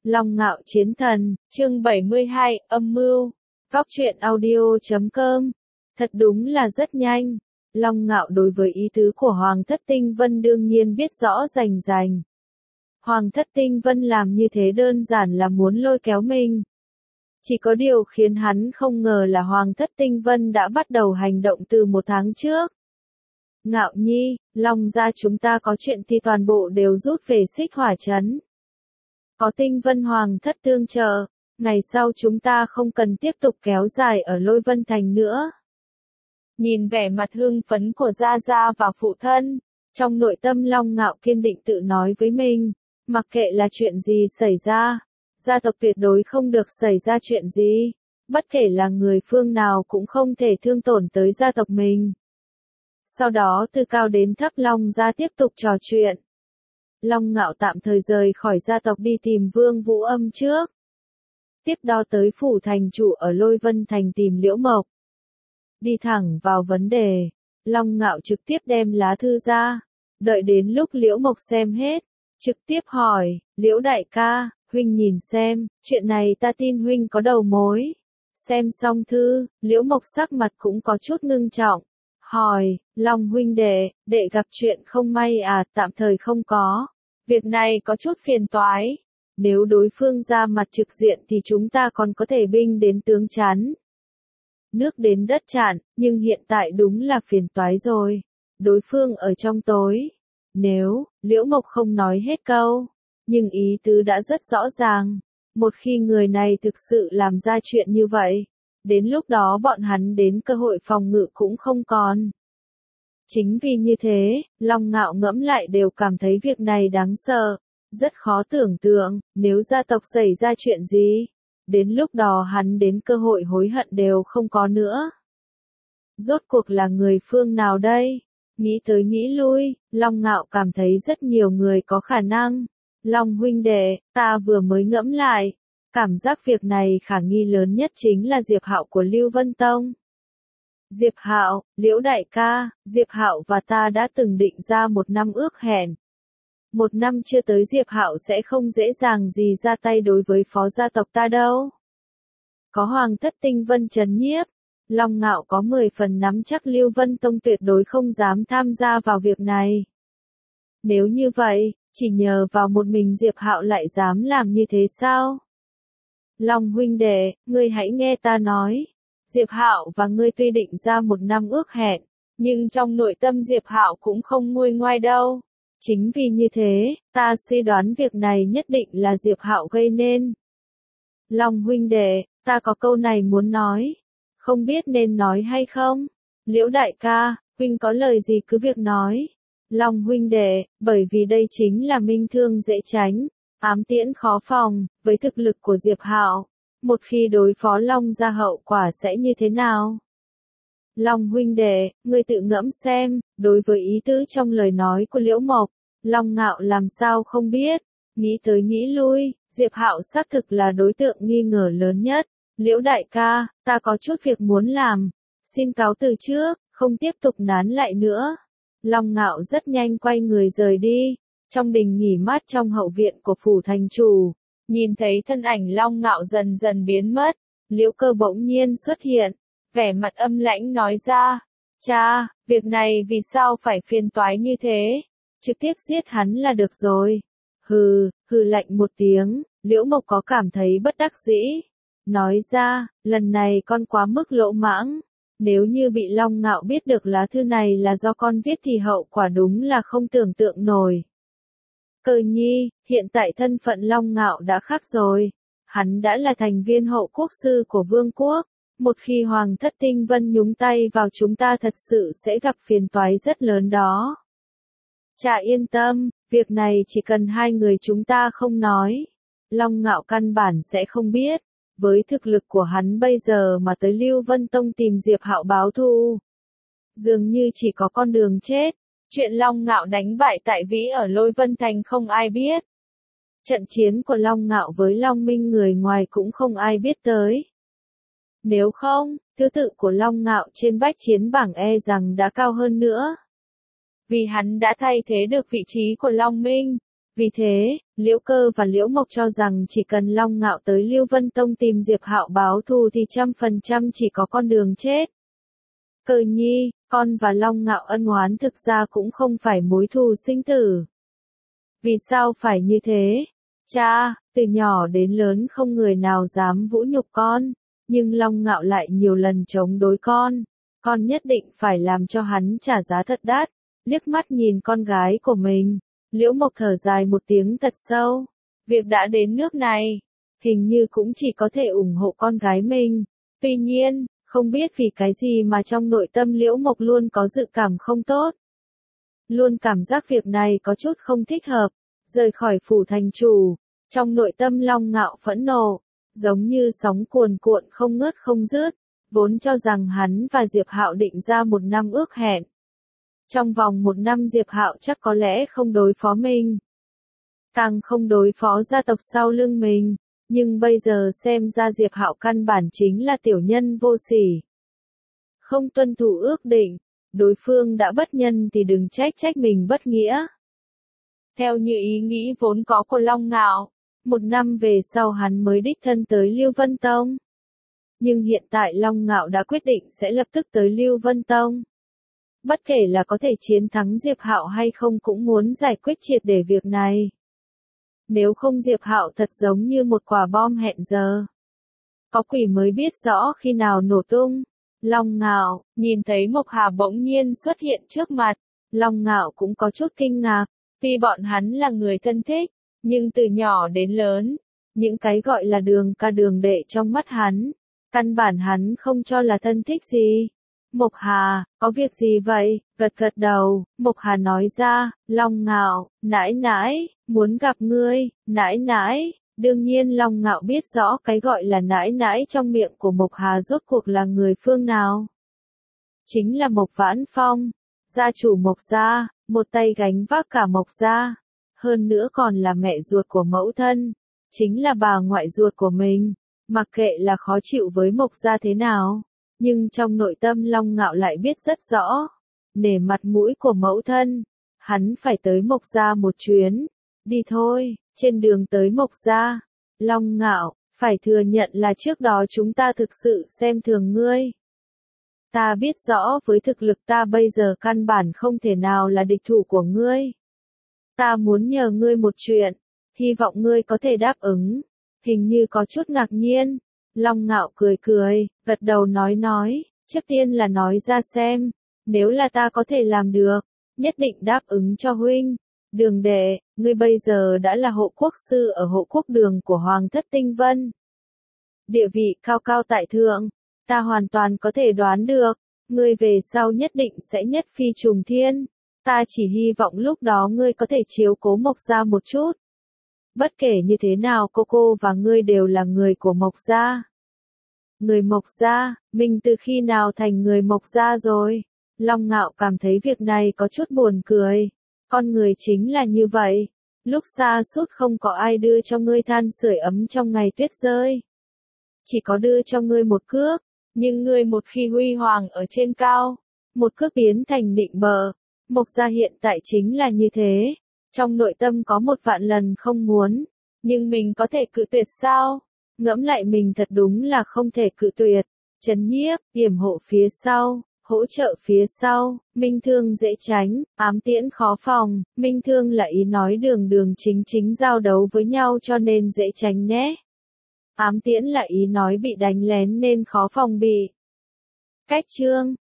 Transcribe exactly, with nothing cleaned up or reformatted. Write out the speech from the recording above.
Long Ngạo Chiến Thần, chương bảy mươi hai, âm mưu. Góc truyện audio chấm com. Thật đúng là rất nhanh. Long Ngạo đối với ý tứ của Hoàng Thất Tinh Vân đương nhiên biết rõ rành rành. Hoàng Thất Tinh Vân làm như thế đơn giản là muốn lôi kéo mình. Chỉ có điều khiến hắn không ngờ là Hoàng Thất Tinh Vân đã bắt đầu hành động từ một tháng trước. Ngạo Nhi, Long gia chúng ta có chuyện thì toàn bộ đều rút về Xích Hỏa Trấn. Có Tinh Vân Hoàng Thất tương trợ, ngày sau chúng ta không cần tiếp tục kéo dài ở Lôi Vân Thành nữa. Nhìn vẻ mặt hưng phấn của Gia Gia và phụ thân, trong nội tâm Long Ngạo kiên định tự nói với mình, mặc kệ là chuyện gì xảy ra, gia tộc tuyệt đối không được xảy ra chuyện gì, bất kể là người phương nào cũng không thể thương tổn tới gia tộc mình. Sau đó từ cao đến thấp Long gia tiếp tục trò chuyện. Long Ngạo tạm thời rời khỏi gia tộc đi tìm Vương Vũ Âm trước. Tiếp đó tới phủ thành chủ ở Lôi Vân Thành tìm Liễu Mộc. Đi thẳng vào vấn đề, Long Ngạo trực tiếp đem lá thư ra, đợi đến lúc Liễu Mộc xem hết, trực tiếp hỏi, Liễu đại ca, huynh nhìn xem, chuyện này ta tin huynh có đầu mối. Xem xong thư, Liễu Mộc sắc mặt cũng có chút ngưng trọng. Hỏi, Long huynh đệ, đệ gặp chuyện không may à, tạm thời không có. Việc này có chút phiền toái. Nếu đối phương ra mặt trực diện thì chúng ta còn có thể binh đến tướng chắn. Nước đến đất chặn, nhưng hiện tại đúng là phiền toái rồi. Đối phương ở trong tối. Nếu, Liễu Mộc không nói hết câu, nhưng ý tứ đã rất rõ ràng. Một khi người này thực sự làm ra chuyện như vậy, đến lúc đó bọn hắn đến cơ hội phòng ngự cũng không còn. Chính vì như thế, Long Ngạo ngẫm lại đều cảm thấy việc này đáng sợ, rất khó tưởng tượng, nếu gia tộc xảy ra chuyện gì, đến lúc đó hắn đến cơ hội hối hận đều không có nữa. Rốt cuộc là người phương nào đây? Nghĩ tới nghĩ lui, Long Ngạo cảm thấy rất nhiều người có khả năng. Long huynh đệ, ta vừa mới ngẫm lại, cảm giác việc này khả nghi lớn nhất chính là Diệp Hạo của Lưu Vân Tông. Diệp Hạo, Liễu đại ca, Diệp Hạo và ta đã từng định ra một năm ước hẹn. Một năm chưa tới Diệp Hạo sẽ không dễ dàng gì ra tay đối với phó gia tộc ta đâu. Có Hoàng Thất Tinh Vân trấn nhiếp, Long Ngạo có mười phần nắm chắc Lưu Vân Tông tuyệt đối không dám tham gia vào việc này. Nếu như vậy, chỉ nhờ vào một mình Diệp Hạo lại dám làm như thế sao? Long huynh đệ, ngươi hãy nghe ta nói. Diệp Hạo và ngươi tuy định ra một năm ước hẹn, nhưng trong nội tâm Diệp Hạo cũng không nguôi ngoai đâu. Chính vì như thế, ta suy đoán việc này nhất định là Diệp Hạo gây nên. Long huynh đệ, ta có câu này muốn nói, không biết nên nói hay không? Liễu đại ca, huynh có lời gì cứ việc nói. Long huynh đệ, bởi vì đây chính là minh thương dễ tránh, ám tiễn khó phòng, với thực lực của Diệp Hạo, một khi đối phó Long gia hậu quả sẽ như thế nào? Long huynh đệ, ngươi tự ngẫm xem, đối với ý tứ trong lời nói của Liễu Mộc, Long Ngạo làm sao không biết, nghĩ tới nghĩ lui, Diệp Hạo xác thực là đối tượng nghi ngờ lớn nhất. Liễu đại ca, ta có chút việc muốn làm, xin cáo từ trước, không tiếp tục nán lại nữa. Long Ngạo rất nhanh quay người rời đi, trong đình nghỉ mát trong hậu viện của phủ thành chủ, nhìn thấy thân ảnh Long Ngạo dần dần biến mất, Liễu Cơ bỗng nhiên xuất hiện, vẻ mặt âm lãnh nói ra, cha, việc này vì sao phải phiền toái như thế, trực tiếp giết hắn là được rồi. Hừ, hừ lạnh một tiếng, Liễu Mộc có cảm thấy bất đắc dĩ, nói ra, lần này con quá mức lỗ mãng. Nếu như bị Long Ngạo biết được lá thư này là do con viết thì hậu quả đúng là không tưởng tượng nổi. Cơ nhi, hiện tại thân phận Long Ngạo đã khác rồi. Hắn đã là thành viên hậu quốc sư của vương quốc. Một khi Hoàng Thất Tinh Vân nhúng tay vào chúng ta thật sự sẽ gặp phiền toái rất lớn đó. Cha yên tâm, việc này chỉ cần hai người chúng ta không nói. Long Ngạo căn bản sẽ không biết. Với thực lực của hắn bây giờ mà tới Lưu Vân Tông tìm Diệp Hạo báo thù, dường như chỉ có con đường chết. Chuyện Long Ngạo đánh bại tại Vĩ ở Lôi Vân Thành không ai biết. Trận chiến của Long Ngạo với Long Minh người ngoài cũng không ai biết tới. Nếu không, thứ tự của Long Ngạo trên bách chiến bảng e rằng đã cao hơn nữa. Vì hắn đã thay thế được vị trí của Long Minh. Vì thế, Liễu Cơ và Liễu Mộc cho rằng chỉ cần Long Ngạo tới Lưu Vân Tông tìm Diệp Hạo báo thù thì trăm phần trăm chỉ có con đường chết. Cơ nhi, con và Long Ngạo ân oán thực ra cũng không phải mối thù sinh tử. Vì sao phải như thế? Cha, từ nhỏ đến lớn không người nào dám vũ nhục con, nhưng Long Ngạo lại nhiều lần chống đối con. Con nhất định phải làm cho hắn trả giá thật đắt. Liếc mắt nhìn con gái của mình, Liễu Mộc thở dài một tiếng thật sâu. Việc đã đến nước này, hình như cũng chỉ có thể ủng hộ con gái mình. Tuy nhiên, không biết vì cái gì mà trong nội tâm Liễu Mộc luôn có dự cảm không tốt. Luôn cảm giác việc này có chút không thích hợp. Rời khỏi phủ thành chủ, trong nội tâm Long Ngạo phẫn nộ, giống như sóng cuồn cuộn không ngớt không dứt, vốn cho rằng hắn và Diệp Hạo định ra một năm ước hẹn. Trong vòng một năm Diệp Hạo chắc có lẽ không đối phó mình, càng không đối phó gia tộc sau lưng mình, nhưng bây giờ xem ra Diệp Hạo căn bản chính là tiểu nhân vô sỉ. Không tuân thủ ước định, đối phương đã bất nhân thì đừng trách trách mình bất nghĩa. Theo như ý nghĩ vốn có của Long Ngạo, một năm về sau hắn mới đích thân tới Lưu Vân Tông. Nhưng hiện tại Long Ngạo đã quyết định sẽ lập tức tới Lưu Vân Tông. Bất kể là có thể chiến thắng Diệp Hạo hay không cũng muốn giải quyết triệt để việc này. Nếu không Diệp Hạo thật giống như một quả bom hẹn giờ. Có quỷ mới biết rõ khi nào nổ tung. Long Ngạo, nhìn thấy Mộc Hà bỗng nhiên xuất hiện trước mặt, Long Ngạo cũng có chút kinh ngạc. Tuy bọn hắn là người thân thích, nhưng từ nhỏ đến lớn, những cái gọi là đường ca đường đệ trong mắt hắn, căn bản hắn không cho là thân thích gì. Mộc Hà, có việc gì vậy? Gật gật đầu, Mộc Hà nói ra, Long Ngạo, nãi nãi, muốn gặp ngươi, nãi nãi. Đương nhiên Long Ngạo biết rõ cái gọi là nãi nãi trong miệng của Mộc Hà rốt cuộc là người phương nào. Chính là Mộc Vãn Phong, gia chủ Mộc gia, một tay gánh vác cả Mộc gia, hơn nữa còn là mẹ ruột của mẫu thân, chính là bà ngoại ruột của mình, mặc kệ là khó chịu với Mộc gia thế nào, nhưng trong nội tâm Long Ngạo lại biết rất rõ, nể mặt mũi của mẫu thân, hắn phải tới Mộc gia một chuyến, đi thôi, trên đường tới Mộc gia, Long Ngạo, phải thừa nhận là trước đó chúng ta thực sự xem thường ngươi. Ta biết rõ với thực lực ta bây giờ căn bản không thể nào là địch thủ của ngươi. Ta muốn nhờ ngươi một chuyện, hy vọng ngươi có thể đáp ứng. Hình như có chút ngạc nhiên. Long Ngạo cười cười, gật đầu nói nói, trước tiên là nói ra xem, nếu là ta có thể làm được, nhất định đáp ứng cho huynh. Đường đệ, ngươi bây giờ đã là hộ quốc sư ở hộ quốc đường của Hoàng thất Tinh Vân. Địa vị cao cao tại thượng. Ta hoàn toàn có thể đoán được, ngươi về sau nhất định sẽ nhất phi trùng thiên. Ta chỉ hy vọng lúc đó ngươi có thể chiếu cố Mộc gia một chút. Bất kể như thế nào cô cô và ngươi đều là người của Mộc gia. Người Mộc gia, mình từ khi nào thành người Mộc gia rồi? Long Ngạo cảm thấy việc này có chút buồn cười. Con người chính là như vậy. Lúc xa sút không có ai đưa cho ngươi than sưởi ấm trong ngày tuyết rơi. Chỉ có đưa cho ngươi một cước. Nhưng ngươi một khi huy hoàng ở trên cao, một cước biến thành định bợ. Mộc gia hiện tại chính là như thế. Trong nội tâm có một vạn lần không muốn, nhưng mình có thể cự tuyệt sao? Ngẫm lại mình thật đúng là không thể cự tuyệt. Trấn nhiếp, yểm hộ phía sau, hỗ trợ phía sau, minh thương dễ tránh, ám tiễn khó phòng. Minh thương là ý nói đường đường chính chính giao đấu với nhau cho nên dễ tránh nhé. Ám tiễn là ý nói bị đánh lén nên khó phòng bị. Cách chương